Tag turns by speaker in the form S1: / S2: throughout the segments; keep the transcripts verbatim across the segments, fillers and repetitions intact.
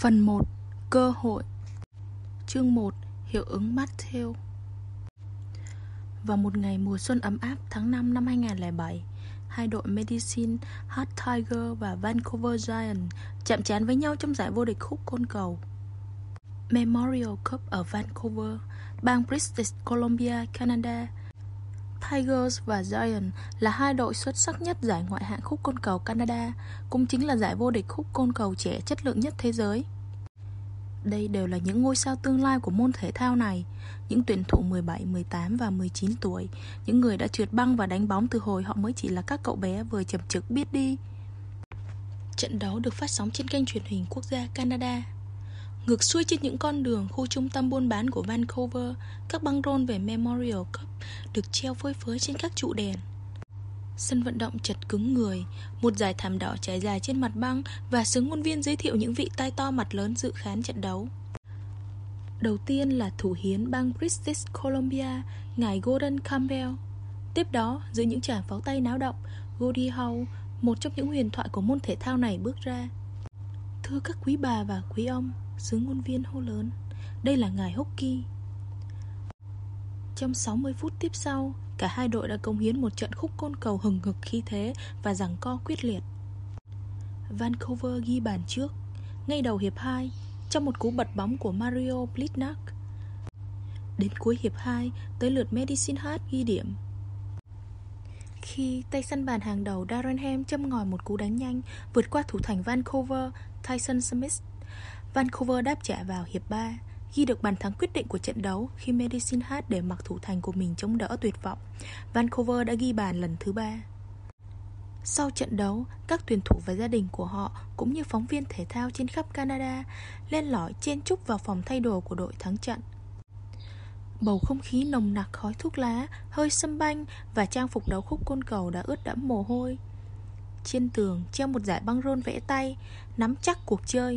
S1: Phần một. Cơ hội. Chương một. Hiệu ứng Matthew. Vào một ngày mùa xuân ấm áp tháng năm năm hai không không bảy, hai đội Medicine Hat Tigers và Vancouver Giants chạm trán với nhau trong giải vô địch khúc côn cầu Memorial Cup ở Vancouver, bang British Columbia, Canada. Tigers và Giants là hai đội xuất sắc nhất giải ngoại hạng khúc côn cầu Canada, cũng chính là giải vô địch khúc côn cầu trẻ chất lượng nhất thế giới. Đây đều là những ngôi sao tương lai của môn thể thao này, những tuyển thủ mười bảy, mười tám và mười chín tuổi, những người đã trượt băng và đánh bóng từ hồi họ mới chỉ là các cậu bé vừa chập chững biết đi. Trận đấu được phát sóng trên kênh truyền hình quốc gia Canada. Ngược xuôi trên những con đường khu trung tâm buôn bán của Vancouver, các băng rôn về Memorial Cup được treo phơi phới trên các trụ đèn. Sân vận động chật cứng người, một dải thảm đỏ trải dài trên mặt băng và sướng ngôn viên giới thiệu những vị tai to mặt lớn dự khán trận đấu. Đầu tiên là thủ hiến bang British Columbia, ngài Gordon Campbell. Tiếp đó, dưới những tràng pháo tay náo động, Gordie Howe, một trong những huyền thoại của môn thể thao này bước ra. Thưa các quý bà và quý ông, sướng ngôn viên hô lớn, đây là ngài Hockey. Trong sáu mươi phút tiếp sau, cả hai đội đã cống hiến một trận khúc côn cầu hừng hực khí thế và giằng co quyết liệt. Vancouver ghi bàn trước ngay đầu hiệp hai trong một cú bật bóng của Mario Blitnak. Đến cuối hiệp hai, tới lượt Medicine Hat ghi điểm khi tay săn bàn hàng đầu Darren Ham châm ngòi một cú đánh nhanh vượt qua thủ thành Vancouver Tyson Smith. Vancouver đáp trả vào hiệp ba, ghi được bàn thắng quyết định của trận đấu khi Medicine Hat để mặc thủ thành của mình chống đỡ tuyệt vọng. Vancouver đã ghi bàn lần thứ ba. Sau trận đấu, các tuyển thủ và gia đình của họ cũng như phóng viên thể thao trên khắp Canada len lỏi chen chúc vào phòng thay đồ của đội thắng trận. Bầu không khí nồng nặc khói thuốc lá, hơi sâm banh và trang phục đấu khúc côn cầu đã ướt đẫm mồ hôi. Trên tường treo một dải băng rôn vẽ tay, nắm chắc cuộc chơi.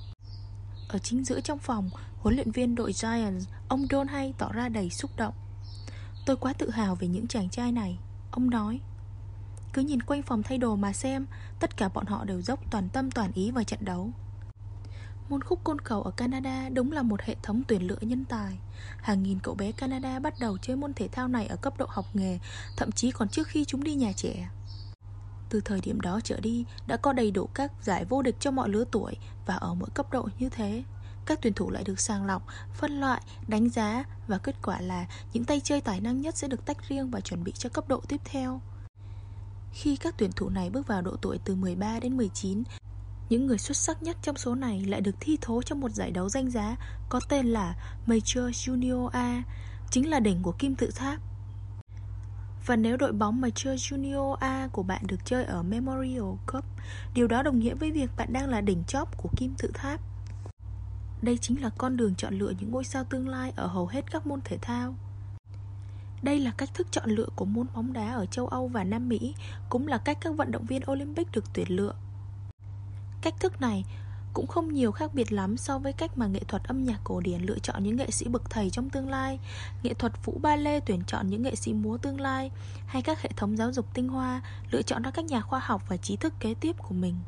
S1: Ở chính giữa trong phòng, huấn luyện viên đội Giants, ông Don Hay tỏ ra đầy xúc động. Tôi quá tự hào về những chàng trai này, ông nói. Cứ nhìn quanh phòng thay đồ mà xem, tất cả bọn họ đều dốc toàn tâm toàn ý vào trận đấu. Môn khúc côn cầu ở Canada đúng là một hệ thống tuyển lựa nhân tài. Hàng nghìn cậu bé Canada bắt đầu chơi môn thể thao này ở cấp độ học nghề, thậm chí còn trước khi chúng đi nhà trẻ. Từ thời điểm đó trở đi, đã có đầy đủ các giải vô địch cho mọi lứa tuổi, và ở mỗi cấp độ như thế, các tuyển thủ lại được sàng lọc, phân loại, đánh giá, và kết quả là những tay chơi tài năng nhất sẽ được tách riêng và chuẩn bị cho cấp độ tiếp theo. Khi các tuyển thủ này bước vào độ tuổi từ mười ba đến mười chín, những người xuất sắc nhất trong số này lại được thi thố trong một giải đấu danh giá có tên là Major Junior A, chính là đỉnh của kim tự tháp. Và nếu đội bóng Major Junior A của bạn được chơi ở Memorial Cup, điều đó đồng nghĩa với việc bạn đang là đỉnh chóp của kim tự tháp. Đây chính là con đường chọn lựa những ngôi sao tương lai ở hầu hết các môn thể thao. Đây là cách thức chọn lựa của môn bóng đá ở châu Âu và Nam Mỹ, cũng là cách các vận động viên Olympic được tuyển lựa. Cách thức này cũng không nhiều khác biệt lắm so với cách mà nghệ thuật âm nhạc cổ điển lựa chọn những nghệ sĩ bậc thầy trong tương lai, nghệ thuật vũ ballet tuyển chọn những nghệ sĩ múa tương lai, hay các hệ thống giáo dục tinh hoa lựa chọn ra các nhà khoa học và trí thức kế tiếp của mình.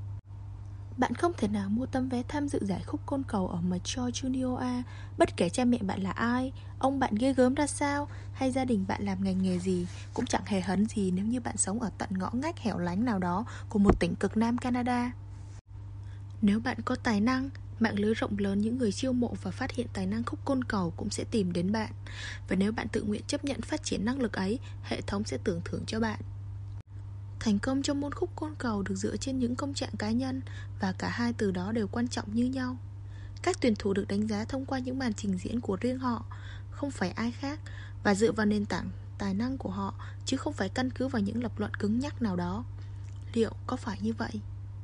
S1: Bạn không thể nào mua tấm vé tham dự giải khúc côn cầu ở Major Junior A, bất kể cha mẹ bạn là ai, ông bạn ghê gớm ra sao, hay gia đình bạn làm ngành nghề gì, cũng chẳng hề hấn gì nếu như bạn sống ở tận ngõ ngách hẻo lánh nào đó của một tỉnh cực Nam Canada. Nếu bạn có tài năng, mạng lưới rộng lớn những người chiêu mộ và phát hiện tài năng khúc côn cầu cũng sẽ tìm đến bạn. Và nếu bạn tự nguyện chấp nhận phát triển năng lực ấy, hệ thống sẽ tưởng thưởng cho bạn. Thành công trong môn khúc côn cầu được dựa trên những công trạng cá nhân, và cả hai từ đó đều quan trọng như nhau. Các tuyển thủ được đánh giá thông qua những màn trình diễn của riêng họ, không phải ai khác, và dựa vào nền tảng tài năng của họ, chứ không phải căn cứ vào những lập luận cứng nhắc nào đó. Liệu có phải như vậy?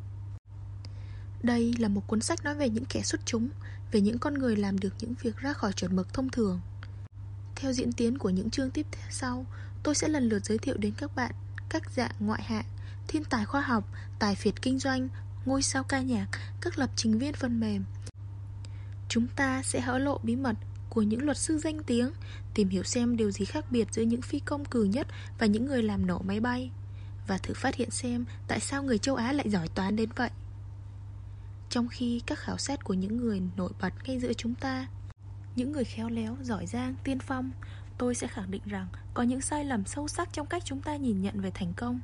S1: Đây là một cuốn sách nói về những kẻ xuất chúng, về những con người làm được những việc ra khỏi chuẩn mực thông thường. Theo diễn tiến của những chương tiếp theo sau, tôi sẽ lần lượt giới thiệu đến các bạn các dạng ngoại hạng, thiên tài khoa học, tài phiệt kinh doanh, ngôi sao ca nhạc, các lập trình viên phần mềm. Chúng ta sẽ hé lộ bí mật của những luật sư danh tiếng, tìm hiểu xem điều gì khác biệt giữa những phi công cừ nhất và những người làm nổ máy bay, và thử phát hiện xem tại sao người châu Á lại giỏi toán đến vậy. Trong khi các khảo sát của những người nổi bật ngay giữa chúng ta, những người khéo léo, giỏi giang, tiên phong, tôi sẽ khẳng định rằng có những sai lầm sâu sắc trong cách chúng ta nhìn nhận về thành công.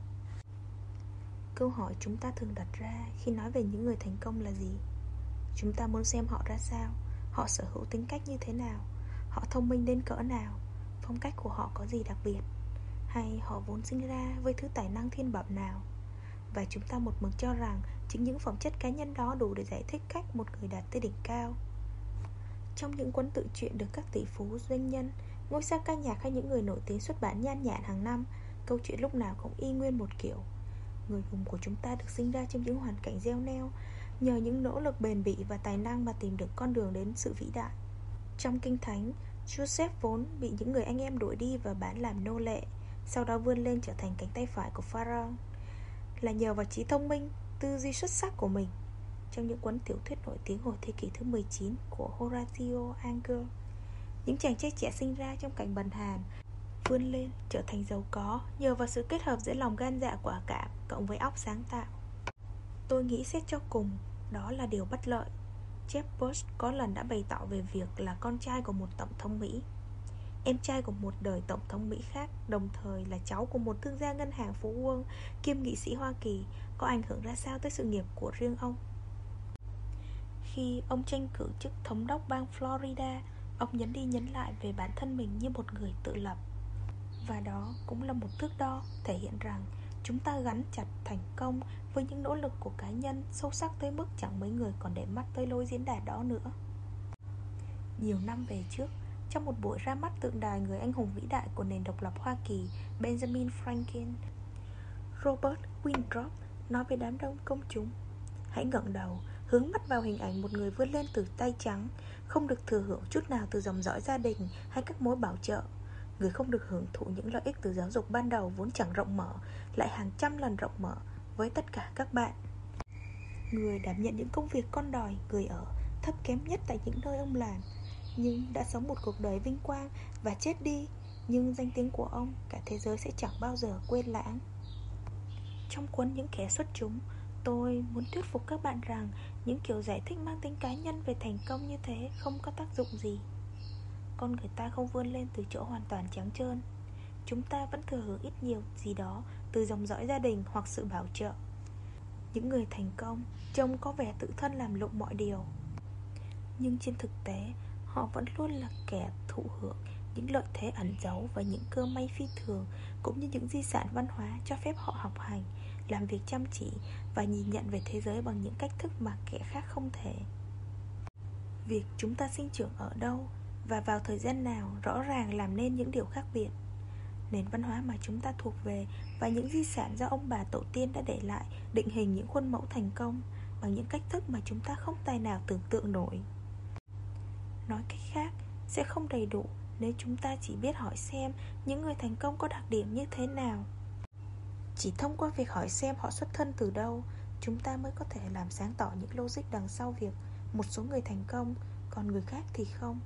S1: Câu hỏi chúng ta thường đặt ra khi nói về những người thành công là gì? Chúng ta muốn xem họ ra sao, họ sở hữu tính cách như thế nào, họ thông minh đến cỡ nào, phong cách của họ có gì đặc biệt, hay họ vốn sinh ra với thứ tài năng thiên bẩm nào. Và chúng ta một mực cho rằng chính những phẩm chất cá nhân đó đủ để giải thích cách một người đạt tới đỉnh cao. Trong những cuốn tự truyện được các tỷ phú, doanh nhân, ngôi sao ca nhạc hay những người nổi tiếng xuất bản nhan nhản hàng năm, câu chuyện lúc nào cũng y nguyên một kiểu. Người hùng của chúng ta được sinh ra trong những hoàn cảnh gieo neo, nhờ những nỗ lực bền bỉ và tài năng mà tìm được con đường đến sự vĩ đại. Trong Kinh Thánh, Joseph vốn bị những người anh em đuổi đi và bán làm nô lệ, sau đó vươn lên trở thành cánh tay phải của Pharaoh, là nhờ vào trí thông minh, tư duy xuất sắc của mình. Trong những cuốn tiểu thuyết nổi tiếng hồi thế kỷ thứ mười chín của Horatio Alger, những chàng trai trẻ sinh ra trong cảnh bần hàn vươn lên trở thành giàu có nhờ vào sự kết hợp giữa lòng gan dạ quả cảm cộng với óc sáng tạo. Tôi nghĩ xét cho cùng, đó là điều bất lợi. Jeb Bush có lần đã bày tỏ về việc là con trai của một tổng thống Mỹ, em trai của một đời tổng thống Mỹ khác, đồng thời là cháu của một thương gia ngân hàng phú Wall kiêm nghị sĩ Hoa Kỳ, có ảnh hưởng ra sao tới sự nghiệp của riêng ông. Khi ông tranh cử chức thống đốc bang Florida, ông nhấn đi nhấn lại về bản thân mình như một người tự lập. Và đó cũng là một thước đo thể hiện rằng chúng ta gắn chặt thành công với những nỗ lực của cá nhân sâu sắc tới mức chẳng mấy người còn để mắt tới lối diễn đạt đó nữa. Nhiều năm về trước, trong một buổi ra mắt tượng đài người anh hùng vĩ đại của nền độc lập Hoa Kỳ Benjamin Franklin, Robert Winthrop nói với đám đông công chúng: hãy ngẩng đầu, hướng mắt vào hình ảnh một người vươn lên từ tay trắng, không được thừa hưởng chút nào từ dòng dõi gia đình hay các mối bảo trợ. Người không được hưởng thụ những lợi ích từ giáo dục ban đầu vốn chẳng rộng mở, lại hàng trăm lần rộng mở với tất cả các bạn. Người đảm nhận những công việc con đòi, người ở thấp kém nhất tại những nơi ông làm, nhưng đã sống một cuộc đời vinh quang và chết đi, nhưng danh tiếng của ông cả thế giới sẽ chẳng bao giờ quên lãng. Trong cuốn Những Kẻ Xuất Chúng, tôi muốn thuyết phục các bạn rằng những kiểu giải thích mang tính cá nhân về thành công như thế không có tác dụng gì. Con người ta không vươn lên từ chỗ hoàn toàn trắng trơn. Chúng ta vẫn thừa hưởng ít nhiều gì đó từ dòng dõi gia đình hoặc sự bảo trợ. Những người thành công trông có vẻ tự thân làm lụng mọi điều, nhưng trên thực tế họ vẫn luôn là kẻ thụ hưởng những lợi thế ẩn giấu và những cơ may phi thường, cũng như những di sản văn hóa cho phép họ học hành, làm việc chăm chỉ và nhìn nhận về thế giới bằng những cách thức mà kẻ khác không thể. Việc chúng ta sinh trưởng ở đâu và vào thời gian nào rõ ràng làm nên những điều khác biệt. Nền văn hóa mà chúng ta thuộc về và những di sản do ông bà tổ tiên đã để lại định hình những khuôn mẫu thành công bằng những cách thức mà chúng ta không tài nào tưởng tượng nổi. Nói cách khác, sẽ không đầy đủ nếu chúng ta chỉ biết hỏi xem những người thành công có đặc điểm như thế nào. Chỉ thông qua việc hỏi xem họ xuất thân từ đâu, chúng ta mới có thể làm sáng tỏ những logic đằng sau việc một số người thành công, còn người khác thì không.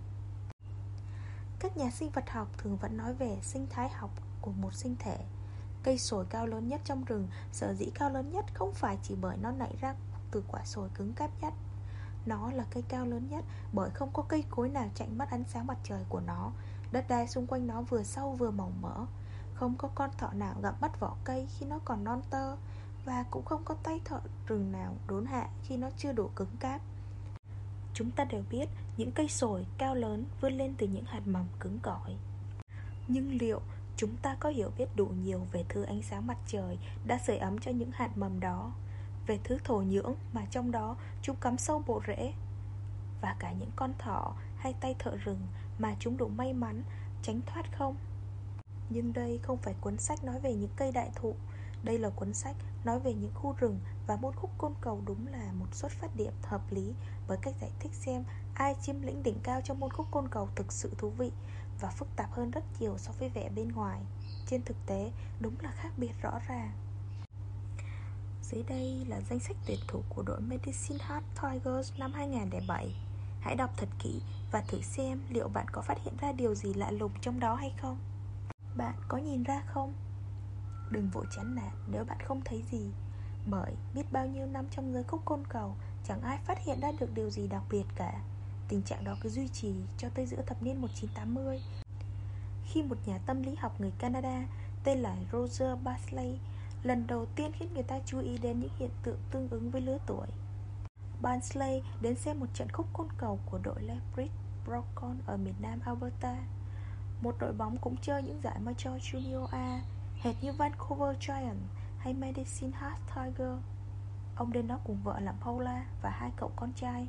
S1: Các nhà sinh vật học thường vẫn nói về sinh thái học của một sinh thể. Cây sồi cao lớn nhất trong rừng sở dĩ cao lớn nhất không phải chỉ bởi nó nảy ra từ quả sồi cứng cáp nhất. Nó là cây cao lớn nhất bởi không có cây cối nào chặn mất ánh sáng mặt trời của nó. Đất đai xung quanh nó vừa sâu vừa màu mỡ. Không có con thỏ nào gặm mất vỏ cây khi nó còn non tơ, và cũng không có tay thợ rừng nào đốn hạ khi nó chưa đủ cứng cáp. Chúng ta đều biết những cây sồi cao lớn vươn lên từ những hạt mầm cứng cỏi. Nhưng liệu chúng ta có hiểu biết đủ nhiều về thứ ánh sáng mặt trời đã sưởi ấm cho những hạt mầm đó, về thứ thổ nhưỡng mà trong đó chúng cắm sâu bộ rễ, và cả những con thỏ hay tay thợ rừng mà chúng đủ may mắn tránh thoát không? Nhưng đây không phải cuốn sách nói về những cây đại thụ. Đây là cuốn sách nói về những khu rừng, và môn khúc côn cầu đúng là một xuất phát điểm hợp lý với cách giải thích xem ai chiếm lĩnh đỉnh cao trong môn khúc côn cầu thực sự thú vị và phức tạp hơn rất nhiều so với vẻ bên ngoài. Trên thực tế, đúng là khác biệt rõ ràng. Dưới đây là danh sách tuyển thủ của đội Medicine Hat Tigers năm hai không không bảy. Hãy đọc thật kỹ và thử xem liệu bạn có phát hiện ra điều gì lạ lùng trong đó hay không. Bạn có nhìn ra không? Đừng vội chán nản nếu bạn không thấy gì, bởi biết bao nhiêu năm trong giới khúc côn cầu, Chẳng ai phát hiện ra được điều gì đặc biệt cả. Tình trạng đó cứ duy trì cho tới giữa thập niên một nghìn chín trăm tám mươi, khi một nhà tâm lý học người Canada tên là Roger Bartley lần đầu tiên khiến người ta chú ý đến những hiện tượng tương ứng với lứa tuổi. Bartley đến xem một trận khúc côn cầu của đội Lethbridge Broughton ở miền nam Alberta, một đội bóng cũng chơi những giải Major Junior A, hệt như Vancouver Giants hay Medicine Hat Tiger. Ông đến đó cùng vợ là Paula và hai cậu con trai.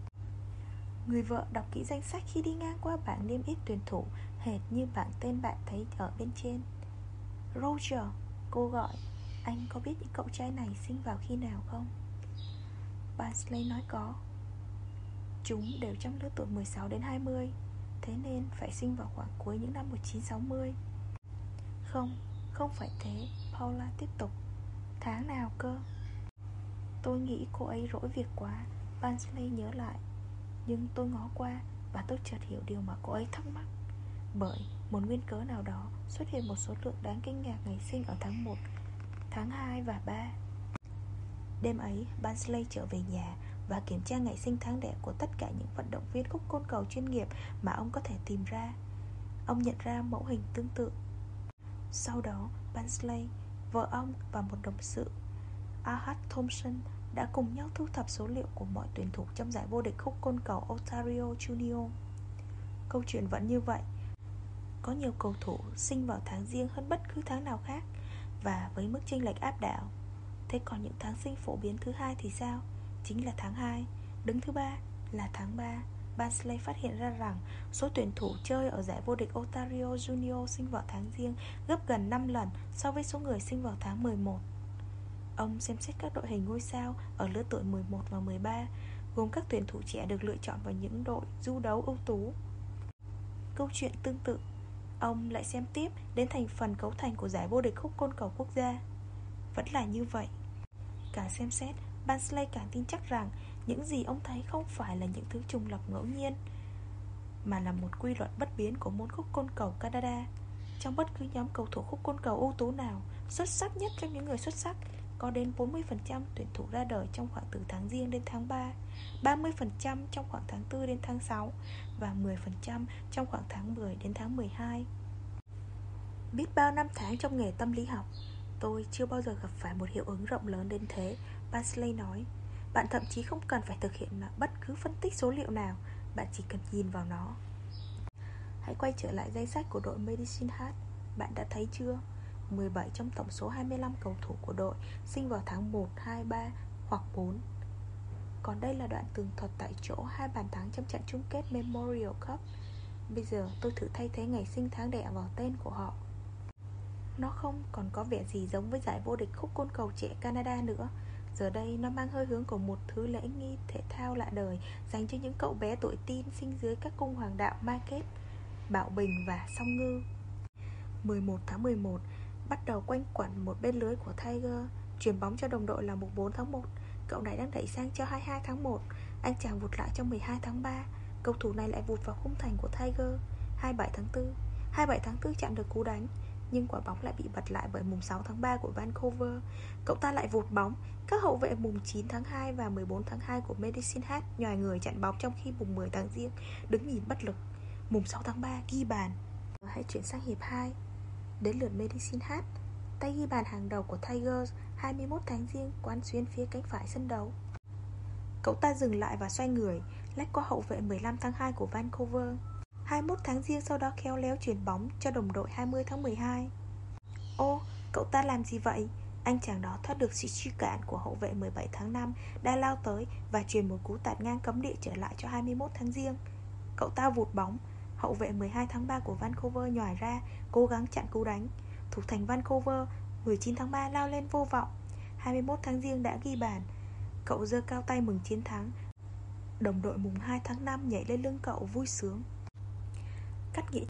S1: Người vợ đọc kỹ danh sách khi đi ngang qua bảng niêm yết tuyển thủ, hệt như bảng tên bạn thấy ở bên trên. Roger, cô gọi, anh có biết những cậu trai này sinh vào khi nào không? Bartley nói có. Chúng đều trong lứa tuổi mười sáu đến hai mươi, thế nên phải sinh vào khoảng cuối những năm một nghìn chín trăm sáu mươi. Không, không phải thế, Paula tiếp tục. Tháng nào cơ? Tôi nghĩ cô ấy rỗi việc quá, Bartley nhớ lại. Nhưng tôi ngó qua và tôi chợt hiểu điều mà cô ấy thắc mắc. Bởi một nguyên cớ nào đó xuất hiện một số lượng đáng kinh ngạc ngày sinh ở tháng một, tháng hai và ba. Đêm ấy, Bartley trở về nhà và kiểm tra ngày sinh tháng đẻ của tất cả những vận động viên khúc côn cầu chuyên nghiệp mà ông có thể tìm ra. Ông nhận ra mẫu hình tương tự. Sau đó, Bartley, vợ ông và một đồng sự, Ahad Thompson, đã cùng nhau thu thập số liệu của mọi tuyển thủ trong giải vô địch khúc côn cầu Ontario Junior. Câu chuyện vẫn như vậy. Có nhiều cầu thủ sinh vào tháng riêng hơn bất cứ tháng nào khác, và với mức chênh lệch áp đảo. Thế còn những tháng sinh phổ biến thứ hai thì sao? Chính là tháng hai. Đứng thứ ba là tháng ba. Bartley phát hiện ra rằng số tuyển thủ chơi ở giải vô địch Ontario Junior sinh vào tháng riêng gấp gần năm lần so với số người sinh vào tháng mười một. Ông xem xét các đội hình ngôi sao ở lứa tuổi mười một và mười ba, gồm các tuyển thủ trẻ được lựa chọn vào những đội du đấu ưu tú. Câu chuyện tương tự, ông lại xem tiếp đến thành phần cấu thành của giải vô địch khúc côn cầu quốc gia. Vẫn là như vậy. Càng xem xét, Bartley càng tin chắc rằng những gì ông thấy không phải là những thứ trùng lập ngẫu nhiên, mà là một quy luật bất biến của môn khúc côn cầu Canada. Trong bất cứ nhóm cầu thủ khúc côn cầu ưu tú nào, xuất sắc nhất trong những người xuất sắc, có đến bốn mươi phần trăm tuyển thủ ra đời trong khoảng từ tháng Giêng đến tháng ba, ba mươi phần trăm trong khoảng tháng tư đến tháng sáu và mười phần trăm trong khoảng tháng mười đến tháng mười hai. Biết bao năm tháng trong nghề tâm lý học, tôi chưa bao giờ gặp phải một hiệu ứng rộng lớn đến thế, Bartley nói. Bạn thậm chí không cần phải thực hiện bất cứ phân tích số liệu nào, bạn chỉ cần nhìn vào nó. Hãy quay trở lại danh sách của đội Medicine Hat. Bạn đã thấy chưa? mười bảy trong tổng số hai mươi lăm cầu thủ của đội sinh vào tháng một, hai, ba hoặc bốn. Còn đây là đoạn tường thuật tại chỗ hai bàn thắng trong trận chung kết Memorial Cup. Bây giờ tôi thử thay thế ngày sinh tháng đẻ vào tên của họ. Nó không còn có vẻ gì giống với giải vô địch khúc côn cầu trẻ Canada nữa. Giờ đây nó mang hơi hướng của một thứ lễ nghi thể thao lạ đời dành cho những cậu bé tuổi teen sinh dưới các cung hoàng đạo Marquette, Bảo Bình và Song Ngư. mười một tháng mười một, bắt đầu quanh quẩn một bên lưới của Tiger, chuyền bóng cho đồng đội là mùng bốn tháng một. Cậu này đang đẩy sang cho hai mươi hai tháng một. Anh chàng vụt lại cho mười hai tháng ba. Cầu thủ này lại vụt vào khung thành của Tiger. hai mươi bảy tháng tư, hai mươi bảy tháng tư chặn được cú đánh, nhưng quả bóng lại bị bật lại bởi mùng sáu tháng ba của Vancouver. Cậu ta lại vụt bóng. Các hậu vệ mùng chín tháng hai và mười bốn tháng hai của Medicine Hat nhòi người chặn bóng, trong khi mùng mười tháng Giêng đứng nhìn bất lực. Mùng sáu tháng ba ghi bàn. Hãy chuyển sang hiệp hai. Đến lượt Medicine Hat. Tay ghi bàn hàng đầu của Tigers hai mươi mốt tháng Giêng quán xuyến phía cánh phải sân đấu. Cậu ta dừng lại và xoay người, lách qua hậu vệ mười lăm tháng hai của Vancouver. hai mươi mốt tháng Giêng sau đó khéo léo chuyền bóng cho đồng đội hai mươi tháng mười hai. Ô, cậu ta làm gì vậy? Anh chàng đó thoát được sự truy cản của hậu vệ mười bảy tháng năm đã lao tới và chuyền một cú tạt ngang cấm địa trở lại cho hai mươi mốt tháng Giêng. Cậu ta vụt bóng. Hậu vệ mười hai tháng ba của Vancouver nhòi ra, cố gắng chặn cú đánh. Thủ thành Vancouver mười chín tháng ba lao lên vô vọng. hai mươi mốt tháng Giêng đã ghi bàn. Cậu giơ cao tay mừng chiến thắng. Đồng đội mùng hai tháng năm nhảy lên lưng cậu vui sướng. Cắt nghĩa